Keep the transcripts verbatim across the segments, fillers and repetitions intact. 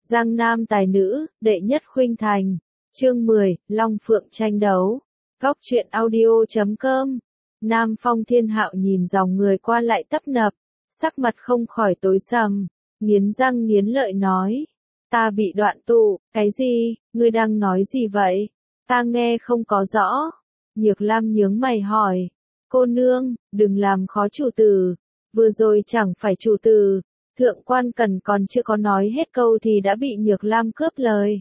Giang Nam tài nữ, đệ nhất khuynh thành. Chương mười, Long Phượng tranh đấu. Góc truyện audio chấm com. Nam Phong Thiên Hạo nhìn dòng người qua lại tấp nập, sắc mặt không khỏi tối sầm, nghiến răng nghiến lợi nói. Ta bị đoạn tụ, cái gì, ngươi đang nói gì vậy? Ta nghe không có rõ. Nhược Lam nhướng mày hỏi. Cô nương, đừng làm khó chủ tử. Vừa rồi chẳng phải chủ tử. Thượng quan Cần còn chưa có nói hết câu thì đã bị Nhược Lam cướp lời.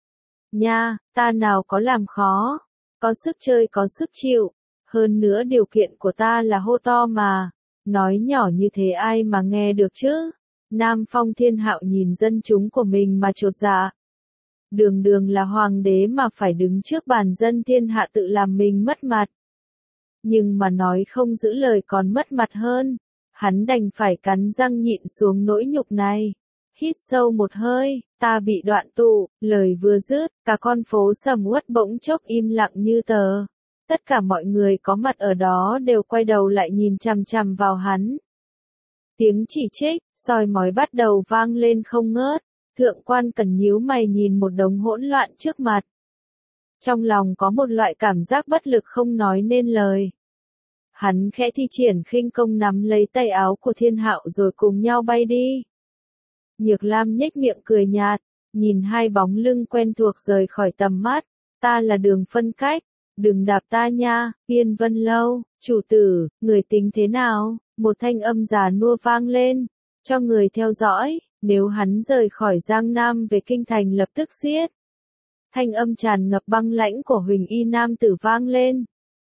Nha, ta nào có làm khó. Có sức chơi có sức chịu. Hơn nữa điều kiện của ta là hô to mà. Nói nhỏ như thế ai mà nghe được chứ? Nam Phong Thiên Hạo nhìn dân chúng của mình mà chột dạ. Đường đường là hoàng đế mà phải đứng trước bàn dân thiên hạ tự làm mình mất mặt. Nhưng mà nói không giữ lời còn mất mặt hơn. Hắn đành phải cắn răng nhịn xuống nỗi nhục này. Hít sâu một hơi, ta bị đoạn tụ, lời vừa dứt, cả con phố sầm uất bỗng chốc im lặng như tờ. Tất cả mọi người có mặt ở đó đều quay đầu lại nhìn chằm chằm vào hắn. Tiếng chỉ trích, soi mói bắt đầu vang lên không ngớt. Thượng quan Cần nhíu mày nhìn một đống hỗn loạn trước mặt. Trong lòng có một loại cảm giác bất lực không nói nên lời. Hắn khẽ thi triển khinh công nắm lấy tay áo của Thiên Hạo rồi cùng nhau bay đi. Nhược Lam nhếch miệng cười nhạt, nhìn hai bóng lưng quen thuộc rời khỏi tầm mắt. Ta là Đường Phân Cách, đừng đạp ta nha. Yên Vân Lâu, chủ tử, người tính thế nào? Một thanh âm già nua vang lên, cho người theo dõi, nếu hắn rời khỏi Giang Nam về kinh thành lập tức giết. Thanh âm tràn ngập băng lãnh của Huỳnh Y nam tử vang lên.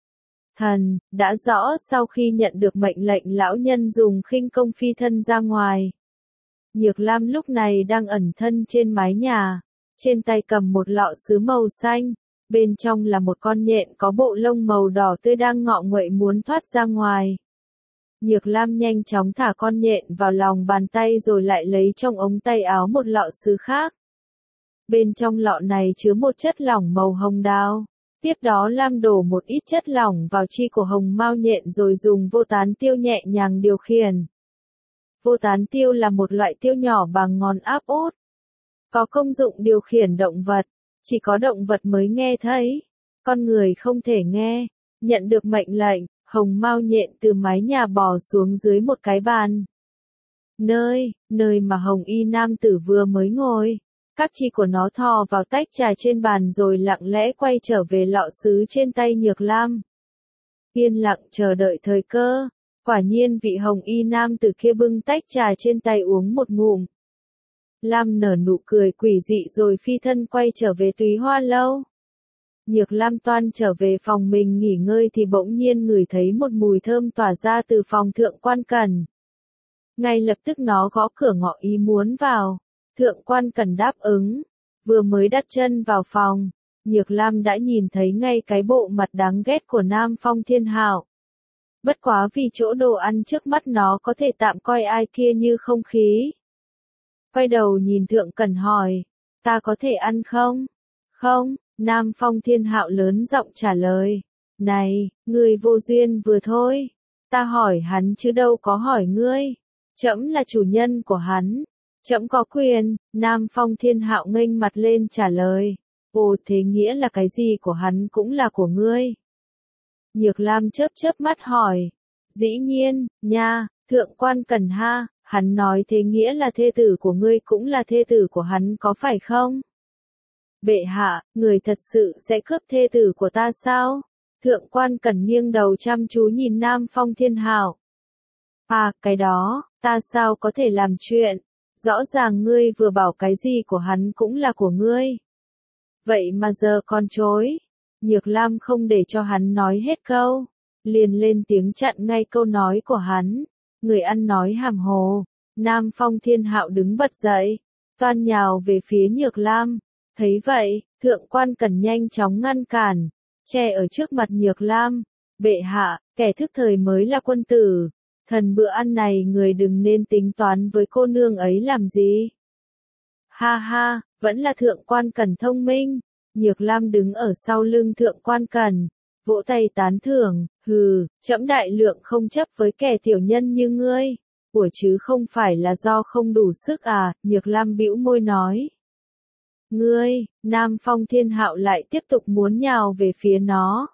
Thần, đã rõ sau khi nhận được mệnh lệnh lão nhân dùng khinh công phi thân ra ngoài. Nhược Lam lúc này đang ẩn thân trên mái nhà, trên tay cầm một lọ sứ màu xanh, bên trong là một con nhện có bộ lông màu đỏ tươi đang ngọ nguậy muốn thoát ra ngoài. Nhược Lam nhanh chóng thả con nhện vào lòng bàn tay rồi lại lấy trong ống tay áo một lọ sứ khác. Bên trong lọ này chứa một chất lỏng màu hồng đào. Tiếp đó Lam đổ một ít chất lỏng vào chi của hồng mao nhện rồi dùng vô tán tiêu nhẹ nhàng điều khiển. Vô tán tiêu là một loại tiêu nhỏ bằng ngón áp út. Có công dụng điều khiển động vật, chỉ có động vật mới nghe thấy. Con người không thể nghe. Nhận được mệnh lệnh, hồng mao nhện từ mái nhà bò xuống dưới một cái bàn. Nơi, nơi mà Hồng Y nam tử vừa mới ngồi. Các chi của nó thò vào tách trà trên bàn rồi lặng lẽ quay trở về lọ sứ trên tay Nhược Lam. Yên lặng chờ đợi thời cơ. Quả nhiên vị Hồng Y nam tử kia bưng tách trà trên tay uống một ngụm. Lam nở nụ cười quỷ dị rồi phi thân quay trở về Túy Hoa Lâu. Nhược Lam toan trở về phòng mình nghỉ ngơi thì bỗng nhiên ngửi thấy một mùi thơm tỏa ra từ phòng Thượng quan Cần. Ngay lập tức nó gõ cửa ngỏ ý muốn vào. Thượng quan Cần đáp ứng. Vừa mới đặt chân vào phòng, Nhược Lam đã nhìn thấy ngay cái bộ mặt đáng ghét của Nam Phong Thiên Hạo. Bất quá vì chỗ đồ ăn trước mắt nó có thể tạm coi ai kia như không khí. Quay đầu nhìn Thượng Cần hỏi, ta có thể ăn không? Không, Nam Phong Thiên Hạo lớn giọng trả lời. Này, ngươi vô duyên vừa thôi. Ta hỏi hắn chứ đâu có hỏi ngươi. Trẫm là chủ nhân của hắn. Trẫm có quyền. Nam Phong Thiên Hạo nghênh mặt lên trả lời. Ồ, thế nghĩa là cái gì của hắn cũng là của ngươi. Nhược Lam chớp chớp mắt hỏi. Dĩ nhiên, nha, Thượng quan Cần ha, hắn nói thế nghĩa là thê tử của ngươi cũng là thê tử của hắn có phải không? Bệ hạ, người thật sự sẽ cướp thê tử của ta sao? Thượng quan Cần nghiêng đầu chăm chú nhìn Nam Phong Thiên Hạo. À, cái đó, ta sao có thể làm chuyện? Rõ ràng ngươi vừa bảo cái gì của hắn cũng là của ngươi. Vậy mà giờ còn chối. Nhược Lam không để cho hắn nói hết câu. Liền lên tiếng chặn ngay câu nói của hắn. Người ăn nói hàm hồ. Nam Phong Thiên Hạo đứng bật dậy. Toan nhào về phía Nhược Lam. Thấy vậy, Thượng quan Cần nhanh chóng ngăn cản. Che ở trước mặt Nhược Lam. Bệ hạ, kẻ thức thời mới là quân tử. Thần bữa ăn này người đừng nên tính toán với cô nương ấy làm gì. Ha ha, vẫn là Thượng quan Cần thông minh. Nhược Lam đứng ở sau lưng Thượng quan Cần, vỗ tay tán thưởng, hừ, trẫm đại lượng không chấp với kẻ tiểu nhân như ngươi. Của chứ không phải là do không đủ sức à, Nhược Lam bĩu môi nói. Ngươi, Nam Phong Thiên Hạo lại tiếp tục muốn nhào về phía nó.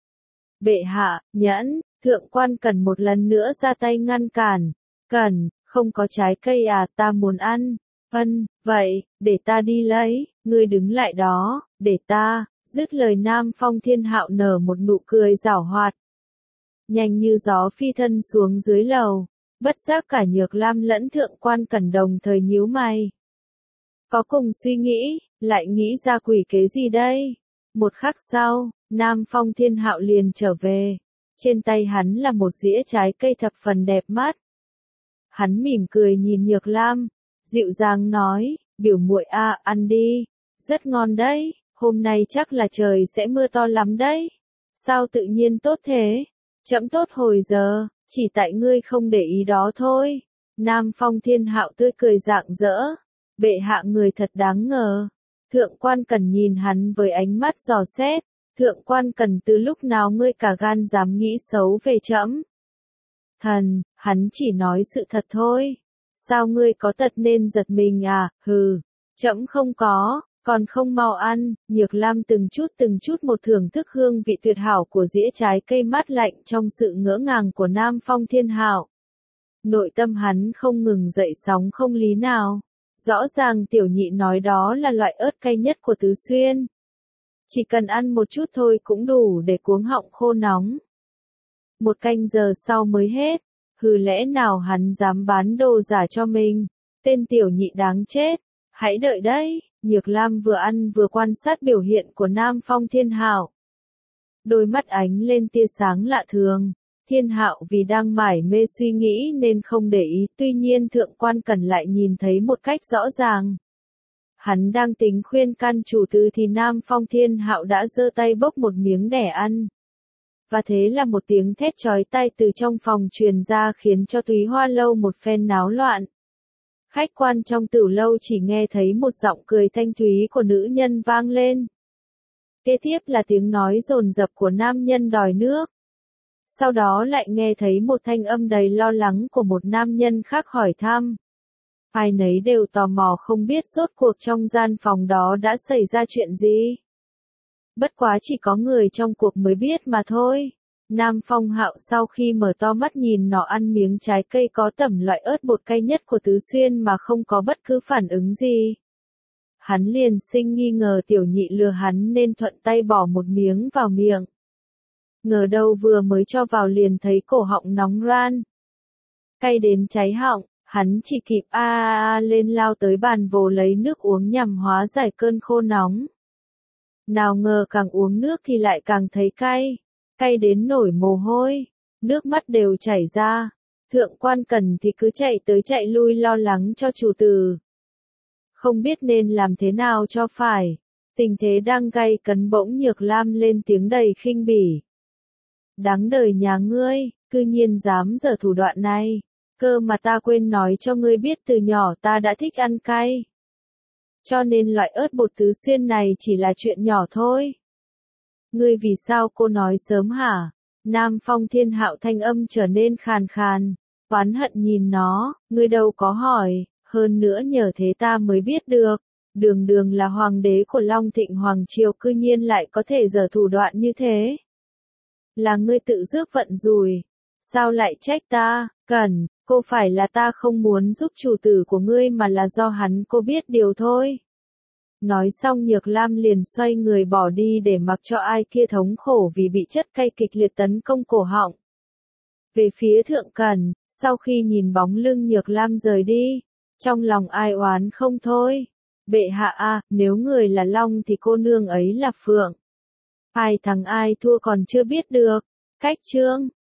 Bệ hạ, nhẫn, thượng quan cần một lần nữa ra tay ngăn cản. Cần, không có trái cây à, ta muốn ăn. Ân, vậy, để ta đi lấy, ngươi đứng lại đó, để ta, dứt lời Nam Phong Thiên Hạo nở một nụ cười giảo hoạt. Nhanh như gió phi thân xuống dưới lầu, bất giác cả Nhược Lam lẫn thượng quan cần đồng thời nhíu mày. Có cùng suy nghĩ, lại nghĩ ra quỷ kế gì đây? Một khắc sau, Nam Phong Thiên Hạo liền trở về. Trên tay hắn là một dĩa trái cây thập phần đẹp mắt. Hắn mỉm cười nhìn Nhược Lam, dịu dàng nói, biểu muội a, ăn đi, rất ngon đấy, hôm nay chắc là trời sẽ mưa to lắm đấy. Sao tự nhiên tốt thế? Chậm tốt hồi giờ, chỉ tại ngươi không để ý đó thôi. Nam Phong Thiên Hạo tươi cười rạng rỡ, bệ hạ người thật đáng ngờ. Thượng quan cần nhìn hắn với ánh mắt dò xét, thượng quan cần từ lúc nào ngươi cả gan dám nghĩ xấu về trẫm? Thần, hắn chỉ nói sự thật thôi. Sao ngươi có tật nên giật mình à, hừ, trẫm không có, còn không mau ăn. Nhược Lam từng chút từng chút một thưởng thức hương vị tuyệt hảo của dĩa trái cây mát lạnh trong sự ngỡ ngàng của Nam Phong Thiên Hạo. Nội tâm hắn không ngừng dậy sóng không lý nào. Rõ ràng tiểu nhị nói đó là loại ớt cay nhất của Tứ Xuyên. Chỉ cần ăn một chút thôi cũng đủ để cuống họng khô nóng. Một canh giờ sau mới hết, hừ lẽ nào hắn dám bán đồ giả cho mình, tên tiểu nhị đáng chết, hãy đợi đấy. Nhược Lam vừa ăn vừa quan sát biểu hiện của Nam Phong Thiên Hạo. Đôi mắt ánh lên tia sáng lạ thường. Thiên Hạo vì đang mải mê suy nghĩ nên không để ý, tuy nhiên thượng quan cần lại nhìn thấy một cách rõ ràng. Hắn đang tính khuyên can chủ tử thì Nam Phong Thiên Hạo đã giơ tay bốc một miếng đẻ ăn. Và thế là một tiếng thét chói tai từ trong phòng truyền ra khiến cho Túy Hoa Lâu một phen náo loạn. Khách quan trong tửu lâu chỉ nghe thấy một giọng cười thanh thúy của nữ nhân vang lên. Kế tiếp là tiếng nói dồn dập của nam nhân đòi nước. Sau đó lại nghe thấy một thanh âm đầy lo lắng của một nam nhân khác hỏi thăm. Ai nấy đều tò mò không biết rốt cuộc trong gian phòng đó đã xảy ra chuyện gì. Bất quá chỉ có người trong cuộc mới biết mà thôi. Nam Phong Hạo sau khi mở to mắt nhìn nó ăn miếng trái cây có tẩm loại ớt bột cay nhất của Tứ Xuyên mà không có bất cứ phản ứng gì. Hắn liền sinh nghi ngờ tiểu nhị lừa hắn nên thuận tay bỏ một miếng vào miệng. Ngờ đâu vừa mới cho vào liền thấy cổ họng nóng ran. Cay đến cháy họng, hắn chỉ kịp a a a lên lao tới bàn vồ lấy nước uống nhằm hóa giải cơn khô nóng. Nào ngờ càng uống nước thì lại càng thấy cay, cay đến nổi mồ hôi, nước mắt đều chảy ra. Thượng quan cần thì cứ chạy tới chạy lui lo lắng cho chủ tử. Không biết nên làm thế nào cho phải, tình thế đang gay cấn bỗng Nhược Lam lên tiếng đầy khinh bỉ. Đáng đời nhà ngươi, cư nhiên dám giở thủ đoạn này, cơ mà ta quên nói cho ngươi biết từ nhỏ ta đã thích ăn cay. Cho nên loại ớt bột Tứ Xuyên này chỉ là chuyện nhỏ thôi. Ngươi vì sao cô nói sớm hả? Nam Phong Thiên Hạo thanh âm trở nên khàn khàn, oán hận nhìn nó, ngươi đâu có hỏi, hơn nữa nhờ thế ta mới biết được. Đường đường là hoàng đế của Long Thịnh Hoàng Triều cư nhiên lại có thể giở thủ đoạn như thế. Là ngươi tự rước vận rủi, sao lại trách ta? Cần, cô phải là ta không muốn giúp chủ tử của ngươi mà là do hắn cô biết điều thôi. Nói xong Nhược Lam liền xoay người bỏ đi để mặc cho ai kia thống khổ vì bị chất cay kịch liệt tấn công cổ họng. Về phía Thượng Cần, sau khi nhìn bóng lưng Nhược Lam rời đi, trong lòng ai oán không thôi. Bệ hạ a, nếu người là long thì cô nương ấy là phượng. Ai thắng ai thua còn chưa biết được. Cách chương